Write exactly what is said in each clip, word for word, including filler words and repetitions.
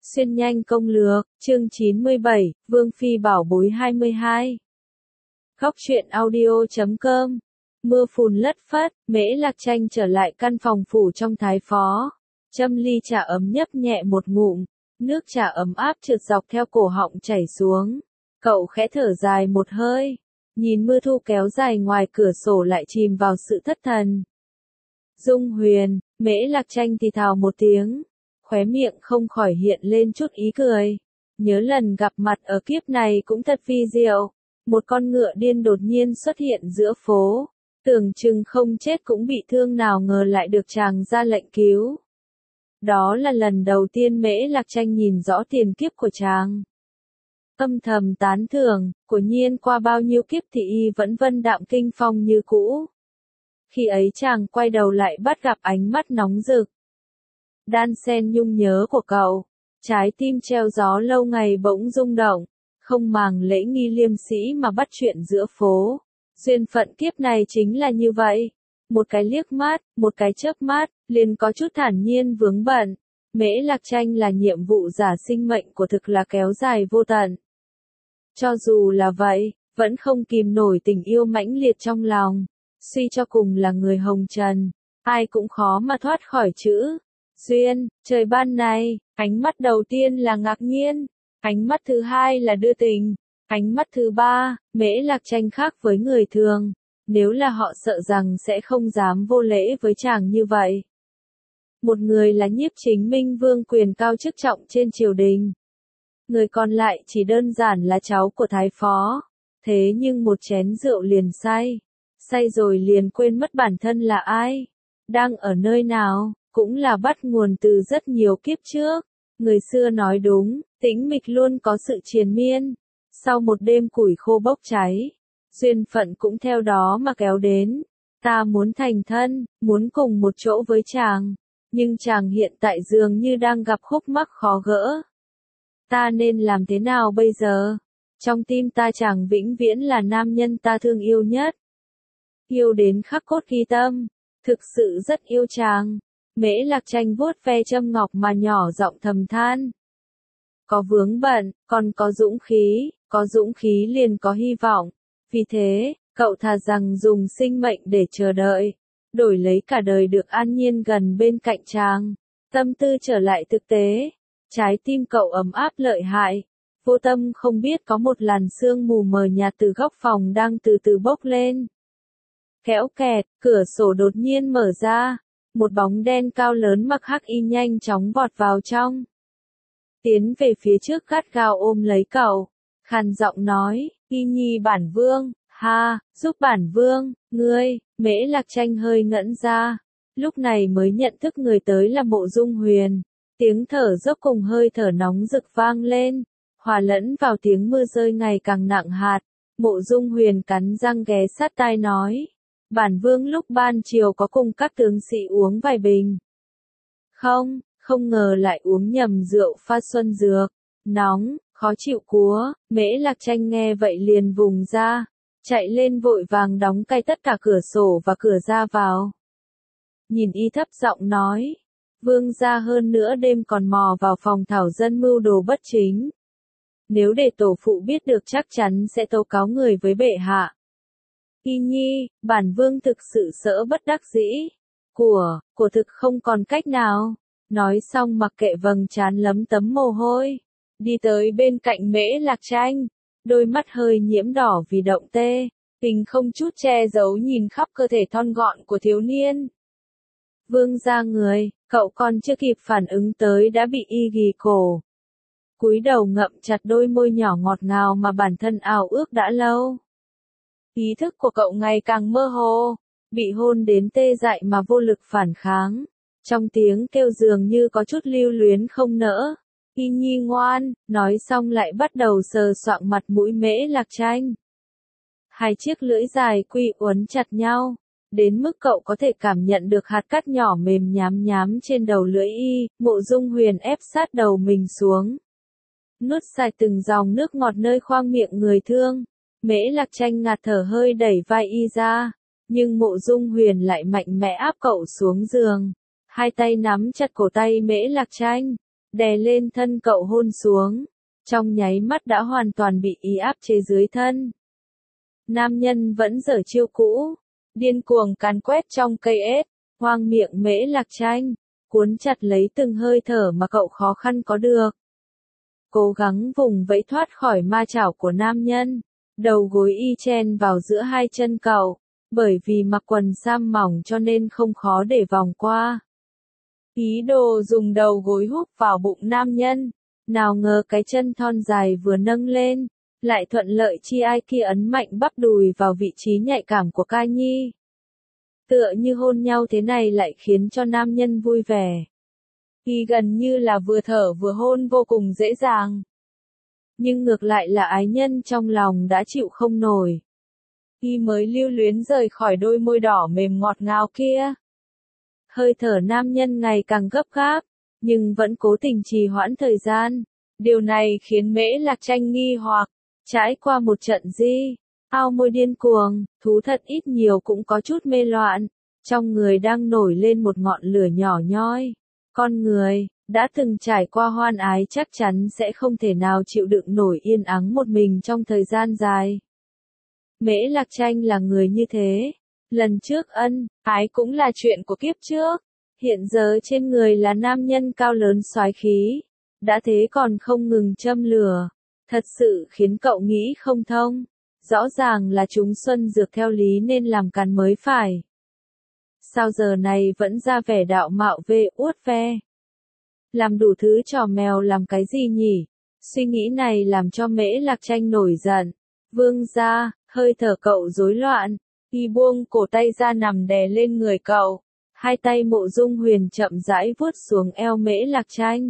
Xuyên nhanh công lược, chương chín mươi bảy, Vương Phi bảo bối hai mươi hai. Góc truyện audio chấm com. Mưa phùn lất phất, Mễ Lạc Tranh trở lại căn phòng phủ trong thái phó. Châm ly trà ấm nhấp nhẹ một ngụm, nước trà ấm áp trượt dọc theo cổ họng chảy xuống. Cậu khẽ thở dài một hơi, nhìn mưa thu kéo dài ngoài cửa sổ lại chìm vào sự thất thần. Dung Huyền, Mễ Lạc Tranh thì thào một tiếng, khóe miệng không khỏi hiện lên chút ý cười. Nhớ lần gặp mặt ở kiếp này cũng thật vi diệu. Một con ngựa điên đột nhiên xuất hiện giữa phố, tưởng chừng không chết cũng bị thương nào ngờ lại được chàng ra lệnh cứu. Đó là lần đầu tiên Mễ Lạc Tranh nhìn rõ tiền kiếp của chàng. Âm thầm tán thưởng, quả nhiên qua bao nhiêu kiếp thì y vẫn vân đạm kinh phong như cũ. Khi ấy chàng quay đầu lại bắt gặp ánh mắt nóng rực, đan xen nhung nhớ của cậu, trái tim treo gió lâu ngày bỗng rung động, không màng lễ nghi liêm sĩ mà bắt chuyện giữa phố. Duyên phận kiếp này chính là như vậy, một cái liếc mắt, một cái chớp mắt, liền có chút thản nhiên vướng bận. Mễ Lạc Tranh là nhiệm vụ giả sinh mệnh của thực là kéo dài vô tận. Cho dù là vậy, vẫn không kìm nổi tình yêu mãnh liệt trong lòng. Suy cho cùng là người hồng trần, ai cũng khó mà thoát khỏi chữ duyên. Trời ban này, ánh mắt đầu tiên là ngạc nhiên, ánh mắt thứ hai là đưa tình, ánh mắt thứ ba, Mễ Lạc Tranh khác với người thường. Nếu là họ sợ rằng sẽ không dám vô lễ với chàng như vậy. Một người là Nhiếp Chính Minh Vương quyền cao chức trọng trên triều đình, người còn lại chỉ đơn giản là cháu của thái phó. Thế nhưng một chén rượu liền say, say rồi liền quên mất bản thân là ai, đang ở nơi nào, cũng là bắt nguồn từ rất nhiều kiếp trước. Người xưa nói đúng, tĩnh mịch luôn có sự triền miên. Sau một đêm củi khô bốc cháy, duyên phận cũng theo đó mà kéo đến. Ta muốn thành thân, muốn cùng một chỗ với chàng, nhưng chàng hiện tại dường như đang gặp khúc mắc khó gỡ. Ta nên làm thế nào bây giờ? Trong tim ta chàng vĩnh viễn là nam nhân ta thương yêu nhất. Yêu đến khắc cốt ghi tâm, thực sự rất yêu chàng. Mễ Lạc Tranh vuốt ve châm ngọc mà nhỏ giọng thầm than. Có vướng bận, còn có dũng khí, có dũng khí liền có hy vọng. Vì thế, cậu thà rằng dùng sinh mệnh để chờ đợi, đổi lấy cả đời được an nhiên gần bên cạnh chàng. Tâm tư trở lại thực tế, trái tim cậu ấm áp lợi hại. Vô tâm không biết có một làn sương mù mờ nhạt từ góc phòng đang từ từ bốc lên. Kéo kẹt, cửa sổ đột nhiên mở ra, một bóng đen cao lớn mặc hắc y nhanh chóng vọt vào trong. Tiến về phía trước gắt gao ôm lấy cậu, khàn giọng nói, Y Nhi bản vương, ha, giúp bản vương, ngươi. Mễ Lạc Tranh hơi ngẩn ra, lúc này mới nhận thức người tới là Mộ Dung Huyền. Tiếng thở dốc cùng hơi thở nóng rực vang lên, hòa lẫn vào tiếng mưa rơi ngày càng nặng hạt. Mộ Dung Huyền cắn răng ghé sát tai nói, bản vương lúc ban chiều có cùng các tướng sĩ uống vài bình. Không, không ngờ lại uống nhầm rượu pha xuân dược, nóng, khó chịu cúa. Mễ Lạc Tranh nghe vậy liền vùng ra, chạy lên vội vàng đóng cai tất cả cửa sổ và cửa ra vào. Nhìn y thấp giọng nói, vương gia hơn nữa đêm còn mò vào phòng thảo dân mưu đồ bất chính. Nếu để tổ phụ biết được chắc chắn sẽ tố cáo người với bệ hạ. Y Nhi, bản vương thực sự sợ bất đắc dĩ. Của, của thực không còn cách nào. Nói xong mặc kệ vầng trán lấm tấm mồ hôi, đi tới bên cạnh Mễ Lạc Tranh, đôi mắt hơi nhiễm đỏ vì động tê, tình không chút che giấu nhìn khắp cơ thể thon gọn của thiếu niên. Vương gia người, cậu còn chưa kịp phản ứng tới đã bị y ghì cổ. Cúi đầu ngậm chặt đôi môi nhỏ ngọt ngào mà bản thân ao ước đã lâu. Ý thức của cậu ngày càng mơ hồ, bị hôn đến tê dại mà vô lực phản kháng. Trong tiếng kêu dường như có chút lưu luyến không nỡ. Y Nhi ngoan, nói xong lại bắt đầu sờ soạng mặt mũi Mễ Lạc Tranh. Hai chiếc lưỡi dài quy uốn chặt nhau, đến mức cậu có thể cảm nhận được hạt cát nhỏ mềm nhám nhám trên đầu lưỡi y. Mộ Dung Huyền ép sát đầu mình xuống, nuốt sạch từng dòng nước ngọt nơi khoang miệng người thương. Mễ Lạc Tranh ngạt thở hơi đẩy vai y ra, nhưng Mộ Dung Huyền lại mạnh mẽ áp cậu xuống giường. Hai tay nắm chặt cổ tay Mễ Lạc Tranh, đè lên thân cậu hôn xuống, trong nháy mắt đã hoàn toàn bị y áp chế dưới thân. Nam nhân vẫn giở chiêu cũ, điên cuồng càn quét trong cây ếch, hoang miệng Mễ Lạc Tranh, cuốn chặt lấy từng hơi thở mà cậu khó khăn có được. Cố gắng vùng vẫy thoát khỏi ma chảo của nam nhân, đầu gối y chen vào giữa hai chân cậu, bởi vì mặc quần sam mỏng cho nên không khó để vòng qua. Ý đồ dùng đầu gối húc vào bụng nam nhân, nào ngờ cái chân thon dài vừa nâng lên, lại thuận lợi chi ai kia ấn mạnh bắp đùi vào vị trí nhạy cảm của Ca Nhi. Tựa như hôn nhau thế này lại khiến cho nam nhân vui vẻ. Y gần như là vừa thở vừa hôn vô cùng dễ dàng. Nhưng ngược lại là ái nhân trong lòng đã chịu không nổi. Y mới lưu luyến rời khỏi đôi môi đỏ mềm ngọt ngào kia. Hơi thở nam nhân ngày càng gấp gáp, nhưng vẫn cố tình trì hoãn thời gian. Điều này khiến Mễ Lạc Tranh nghi hoặc, trải qua một trận di, ao môi điên cuồng, thú thật ít nhiều cũng có chút mê loạn, trong người đang nổi lên một ngọn lửa nhỏ nhoi. Con người, đã từng trải qua hoan ái chắc chắn sẽ không thể nào chịu đựng nổi yên ắng một mình trong thời gian dài. Mễ Lạc Tranh là người như thế. Lần trước ân, ái cũng là chuyện của kiếp trước. Hiện giờ trên người là nam nhân cao lớn soái khí. Đã thế còn không ngừng châm lửa. Thật sự khiến cậu nghĩ không thông. Rõ ràng là chúng xuân dược theo lý nên làm càn mới phải. Sao giờ này vẫn ra vẻ đạo mạo về uất ve. Làm đủ thứ trò mèo làm cái gì nhỉ? Suy nghĩ này làm cho Mễ Lạc Tranh nổi giận. Vương gia, hơi thở cậu rối loạn. Y buông cổ tay ra nằm đè lên người cậu. Hai tay Mộ Dung Huyền chậm rãi vuốt xuống eo Mễ Lạc Tranh.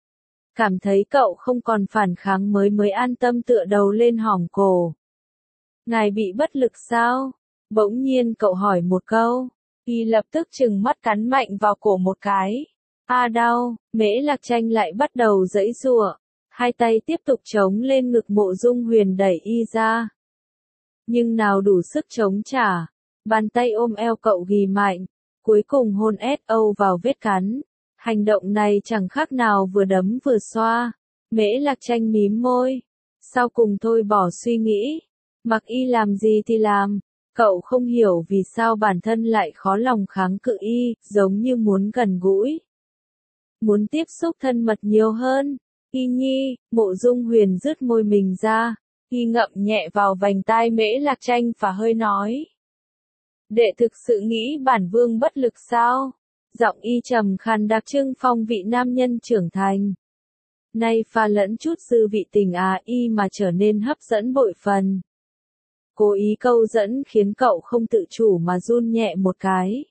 Cảm thấy cậu không còn phản kháng mới mới an tâm tựa đầu lên hõm cổ. Ngài bị bất lực sao? Bỗng nhiên cậu hỏi một câu. Y lập tức trừng mắt cắn mạnh vào cổ một cái. A đau, Mễ Lạc Tranh lại bắt đầu giãy giụa. Hai tay tiếp tục chống lên ngực Mộ Dung Huyền đẩy y ra. Nhưng nào đủ sức chống trả. Bàn tay ôm eo cậu ghì mạnh. Cuối cùng hôn ét âu vào vết cắn. Hành động này chẳng khác nào vừa đấm vừa xoa. Mễ Lạc Tranh mím môi. Sau cùng thôi bỏ suy nghĩ. Mặc y làm gì thì làm. Cậu không hiểu vì sao bản thân lại khó lòng kháng cự y, giống như muốn gần gũi. Muốn tiếp xúc thân mật nhiều hơn. Y nhi, Mộ Dung Huyền rứt môi mình ra. Y ngậm nhẹ vào vành tai Mễ Lạc Tranh và hơi nói. Đệ thực sự nghĩ bản vương bất lực sao? Giọng y trầm khàn đặc trưng phong vị nam nhân trưởng thành. Nay pha lẫn chút dư vị tình à y mà trở nên hấp dẫn bội phần. Cố ý câu dẫn khiến cậu không tự chủ mà run nhẹ một cái.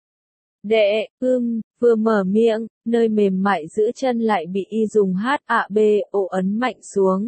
Đệ, ưm, vừa mở miệng, nơi mềm mại giữa chân lại bị y dùng hát ạ bê ô ấn mạnh xuống.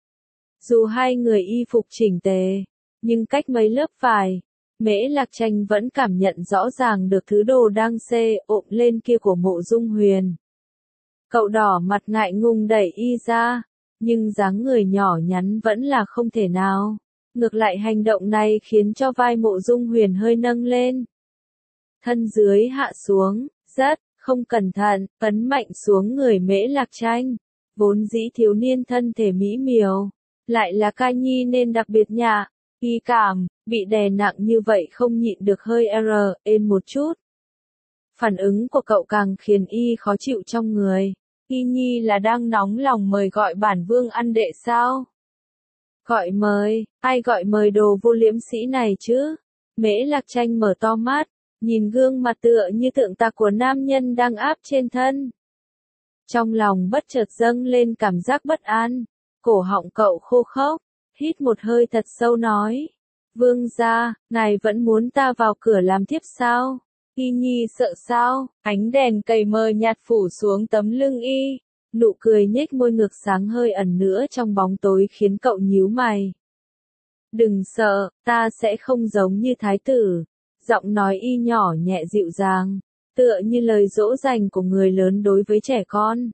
Dù hai người y phục chỉnh tề, nhưng cách mấy lớp vải, Mễ Lạc Tranh vẫn cảm nhận rõ ràng được thứ đồ đang xê ộm lên kia của Mộ Dung Huyền. Cậu đỏ mặt ngại ngùng đẩy y ra, nhưng dáng người nhỏ nhắn vẫn là không thể nào. Ngược lại hành động này khiến cho vai Mộ Dung Huyền hơi nâng lên. Thân dưới hạ xuống, rất, không cẩn thận, ấn mạnh xuống người Mễ Lạc Tranh. Vốn dĩ thiếu niên thân thể mỹ miều, lại là ca nhi nên đặc biệt nhạ. Y cảm, bị đè nặng như vậy không nhịn được hơi r, ên một chút. Phản ứng của cậu càng khiến y khó chịu trong người. Y nhi là đang nóng lòng mời gọi bản vương ăn đệ sao? Gọi mời, ai gọi mời đồ vô liêm sĩ này chứ? Mễ Lạc Tranh mở to mắt, nhìn gương mặt tựa như tượng tạc của nam nhân đang áp trên thân. Trong lòng bất chợt dâng lên cảm giác bất an, cổ họng cậu khô khốc, hít một hơi thật sâu nói. Vương gia, ngài vẫn muốn ta vào cửa làm thiếp sao? Y nhi sợ sao? Ánh đèn cầy mờ nhạt phủ xuống tấm lưng y. Nụ cười nhếch môi ngược sáng hơi ẩn nữa trong bóng tối khiến cậu nhíu mày. Đừng sợ, ta sẽ không giống như thái tử. Giọng nói y nhỏ nhẹ dịu dàng, tựa như lời dỗ dành của người lớn đối với trẻ con.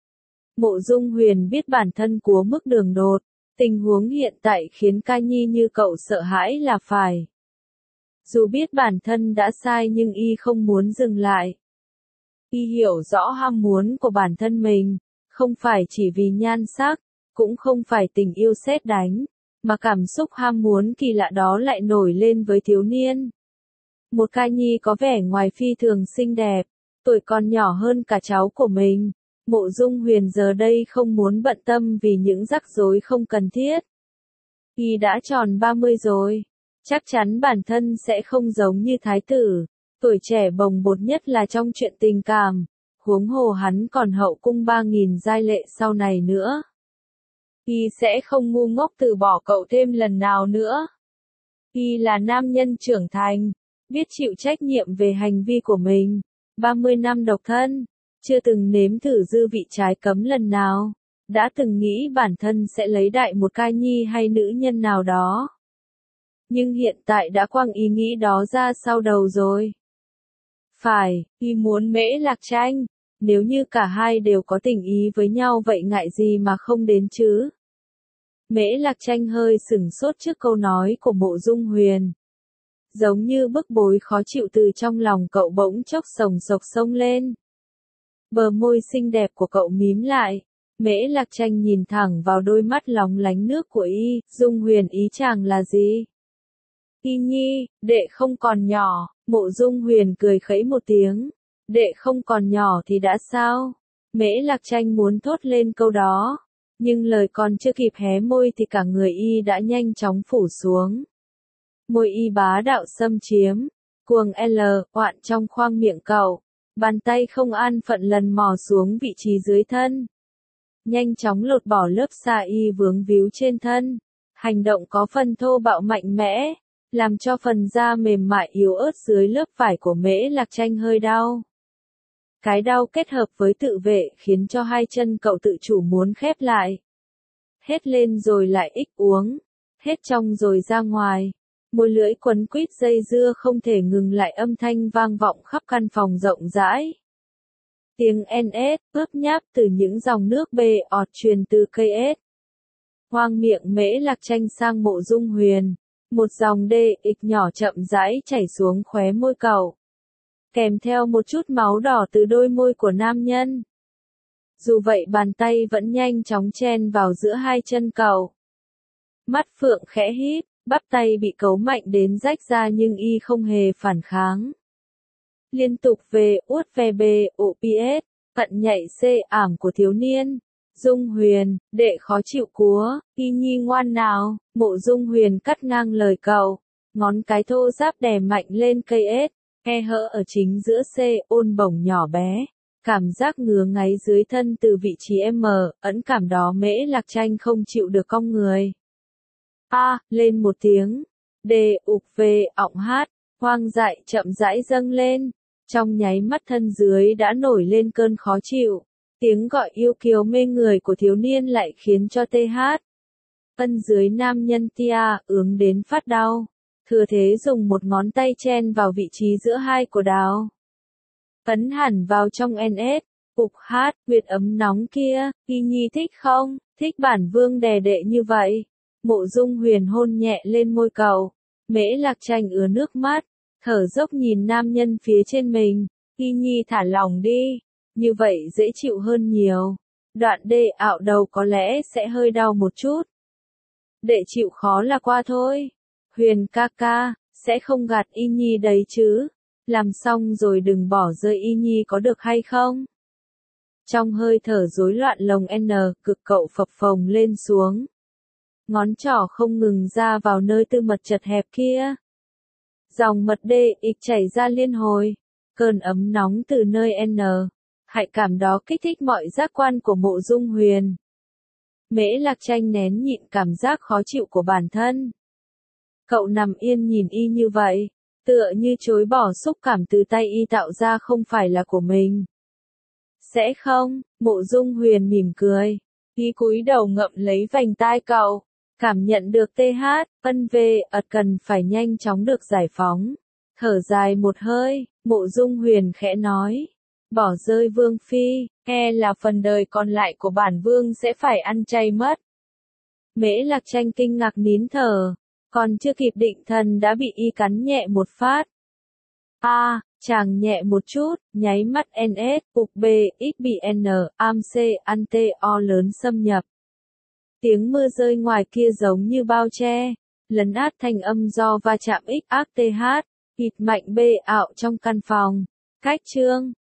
Mộ Dung Huyền biết bản thân cúa mức đường đột. Tình huống hiện tại khiến ca nhi như cậu sợ hãi là phải. Dù biết bản thân đã sai nhưng y không muốn dừng lại. Y hiểu rõ ham muốn của bản thân mình, Không phải chỉ vì nhan sắc, cũng không phải tình yêu sét đánh, mà cảm xúc ham muốn kỳ lạ đó lại nổi lên với thiếu niên. Một ca nhi có vẻ ngoài phi thường xinh đẹp, tuổi còn nhỏ hơn cả cháu của mình. Mộ Dung Huyền giờ đây không muốn bận tâm vì những rắc rối không cần thiết. Y đã tròn ba mươi rồi, chắc chắn bản thân sẽ không giống như thái tử, tuổi trẻ bồng bột nhất là trong chuyện tình cảm, huống hồ hắn còn hậu cung ba nghìn giai lệ sau này nữa. Y sẽ không ngu ngốc từ bỏ cậu thêm lần nào nữa. Y là nam nhân trưởng thành, biết chịu trách nhiệm về hành vi của mình, ba mươi năm độc thân, chưa từng nếm thử dư vị trái cấm lần nào, đã từng nghĩ bản thân sẽ lấy đại một ca nhi hay nữ nhân nào đó. Nhưng hiện tại đã quăng ý nghĩ đó ra sau đầu rồi. Phải, Y muốn Mễ Lạc Tranh, nếu như cả hai đều có tình ý với nhau vậy ngại gì mà không đến chứ. Mễ Lạc Tranh hơi sửng sốt trước câu nói của Mộ Dung Huyền. Giống như bức bối khó chịu từ trong lòng cậu bỗng chốc sồng sộc sông lên. Bờ môi xinh đẹp của cậu mím lại. Mễ Lạc Tranh nhìn thẳng vào đôi mắt lóng lánh nước của Y. Dung Huyền ý chàng là gì? Y nhi, đệ không còn nhỏ. Mộ Dung Huyền cười khẩy một tiếng. Đệ không còn nhỏ thì đã sao? Mễ Lạc Tranh muốn thốt lên câu đó. Nhưng lời còn chưa kịp hé môi thì cả người Y đã nhanh chóng phủ xuống. Môi Y bá đạo xâm chiếm. Cuồng L, oạn trong khoang miệng cậu. Bàn tay không an phận lần mò xuống vị trí dưới thân. Nhanh chóng lột bỏ lớp xa Y vướng víu trên thân. Hành động có phần thô bạo mạnh mẽ, làm cho phần da mềm mại yếu ớt dưới lớp vải của Mễ Lạc Tranh hơi đau. Cái đau kết hợp với tự vệ khiến cho hai chân cậu tự chủ muốn khép lại. Hết lên rồi lại ích uống, hết trong rồi ra ngoài. Môi lưỡi quấn quýt dây dưa không thể ngừng lại, âm thanh vang vọng khắp căn phòng rộng rãi. Tiếng en ét, ướp nháp từ những dòng nước bê ọt truyền từ cây ếch. Hoang miệng Mễ Lạc Tranh sang Mộ Dung Huyền. Một dòng đê ịch nhỏ chậm rãi chảy xuống khóe môi cậu. Kèm theo một chút máu đỏ từ đôi môi của nam nhân. Dù vậy bàn tay vẫn nhanh chóng chen vào giữa hai chân cậu. Mắt phượng khẽ híp, bắp tay bị cấu mạnh đến rách ra nhưng Y không hề phản kháng. Liên tục về uốt ve bê o pê ét, cận nhảy xê ảm của thiếu niên. Dung Huyền, đệ khó chịu cúa, Y nhi ngoan nào. Mộ Dung Huyền cắt ngang lời cậu. Ngón cái thô ráp đè mạnh lên cây ếch, khe hở ở chính giữa xê ôn bổng nhỏ bé. Cảm giác ngứa ngáy dưới thân từ vị trí M, ẩn cảm đó Mễ Lạc Tranh không chịu được cong người. A, à, lên một tiếng. Đê ục về ọng hát, hoang dại chậm rãi dâng lên. Trong nháy mắt thân dưới đã nổi lên cơn khó chịu. Tiếng gọi yêu kiều mê người của thiếu niên lại khiến cho tê hát. Ân dưới nam nhân tia ướng đến phát đau. Thừa thế dùng một ngón tay chen vào vị trí giữa hai của đào. Ấn hẳn vào trong en ét. Ục hát, huyệt ấm nóng kia, Y nhi thích không? Thích bản vương đè đệ như vậy. Mộ Dung Huyền hôn nhẹ lên môi cậu. Mễ Lạc Tranh ứa nước mắt, thở dốc nhìn nam nhân phía trên mình. Y nhi thả lòng đi, như vậy dễ chịu hơn nhiều. Đoạn đê ạo đầu có lẽ sẽ hơi đau một chút. Đệ chịu khó là qua thôi. Huyền ca ca, sẽ không gạt Y nhi đấy chứ. Làm xong rồi đừng bỏ rơi Y nhi có được hay không? Trong hơi thở rối loạn lồng N, cực cậu phập phồng lên xuống. Ngón trỏ không ngừng ra vào nơi tư mật chật hẹp kia. Dòng mật đê ịch chảy ra liên hồi. Cơn ấm nóng từ nơi N. Hại cảm đó kích thích mọi giác quan của Mộ Dung Huyền. Mễ Lạc Tranh nén nhịn cảm giác khó chịu của bản thân. Cậu nằm yên nhìn Y như vậy, tựa như chối bỏ xúc cảm từ tay Y tạo ra không phải là của mình. Sẽ không, Mộ Dung Huyền mỉm cười. Y cúi đầu ngậm lấy vành tai cậu. Cảm nhận được tê hát, ân về, ật cần phải nhanh chóng được giải phóng. Thở dài một hơi, Mộ Dung Huyền khẽ nói. Bỏ rơi vương phi, e là phần đời còn lại của bản vương sẽ phải ăn chay mất. Mễ Lạc Tranh kinh ngạc nín thở, còn chưa kịp định thần đã bị Y cắn nhẹ một phát. A, à, Chàng nhẹ một chút, nháy mắt en ét, cục B, ích bê en, am C, ăn T, O lớn xâm nhập. Tiếng mưa rơi ngoài kia giống như bao che, lấn át thanh âm do va chạm X ác TH, hít mạnh B ạo trong căn phòng. Cách chương